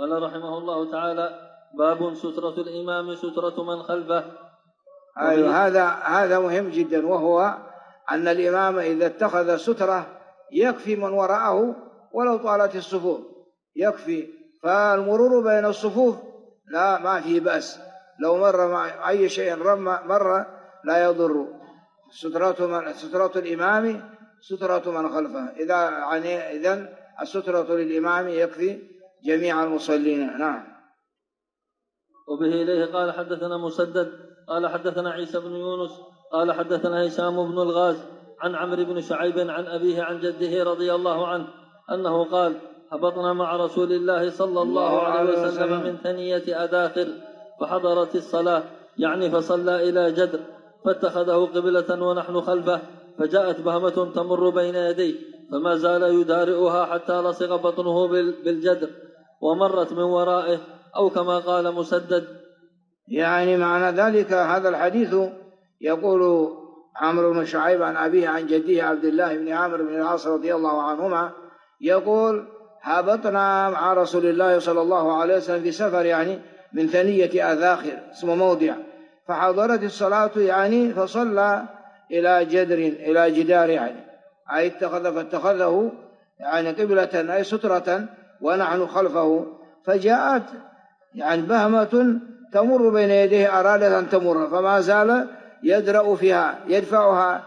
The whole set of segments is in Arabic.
قال رحمه الله تعالى: باب سترة الإمام سترة من خلفه. أيوة، هذا مهم جدا، وهو أن الإمام إذا اتخذ سترة يكفي من وراءه ولو طالت الصفوف، يكفي. فالمرور بين الصفوف لا، ما فيه بأس، لو مر مع أي شيء مر لا يضر. سترة الإمام سترة من خلفه، إذن السترة للإمام يكفي جميع المصلين. نعم. وبه إليه قال حدثنا مسدد قال حدثنا عيسى بن يونس قال حدثنا هشام بن الغاز عن عمرو بن شعيب عن أبيه عن جده رضي الله عنه أنه قال: هبطنا مع رسول الله صلى الله عليه وسلم من ثنية أداخر فحضرت الصلاة، يعني فصلى إلى جدر، فاتخذه قبلة ونحن خلفه، فجاءت بهمة تمر بين يديه فما زال يدارئها حتى لصق بطنه بالجدر ومرت من ورائه، أو كما قال مسدد. يعني معنى ذلك هذا الحديث يقول عمرو بن شعيب عن أبيه عن جده عبد الله بن عامر بن العاص رضي الله عنهما، يقول: هبطنا مع رسول الله صلى الله عليه وسلم في سفر، يعني من ثنية أذاخر، اسمه موضع، فحضرت الصلاة، يعني فصلى إلى جدر، إلى جدار، يعني أي فاتخذه يعني قبلة أي سترة ونحن خلفه، فجاءت يعني بهمة تمر بين يديه، أرادت أن تمر فما زال يدرأ فيها، يدفعها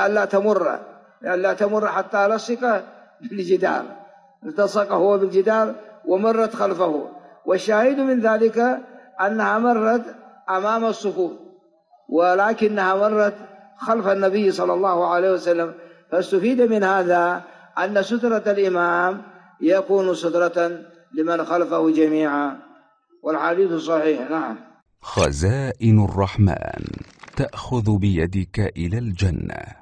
لألا تمر حتى لصق بالجدار، التصق هو بالجدار ومرت خلفه. والشاهد من ذلك أنها مرت أمام الصفوف، ولكنها مرت خلف النبي صلى الله عليه وسلم. فاستفيد من هذا أن سترة الإمام يكون سترة لمن خلفه جميعا، والحديث صحيح. نعم. خزائن الرحمن تأخذ بيدك إلى الجنة.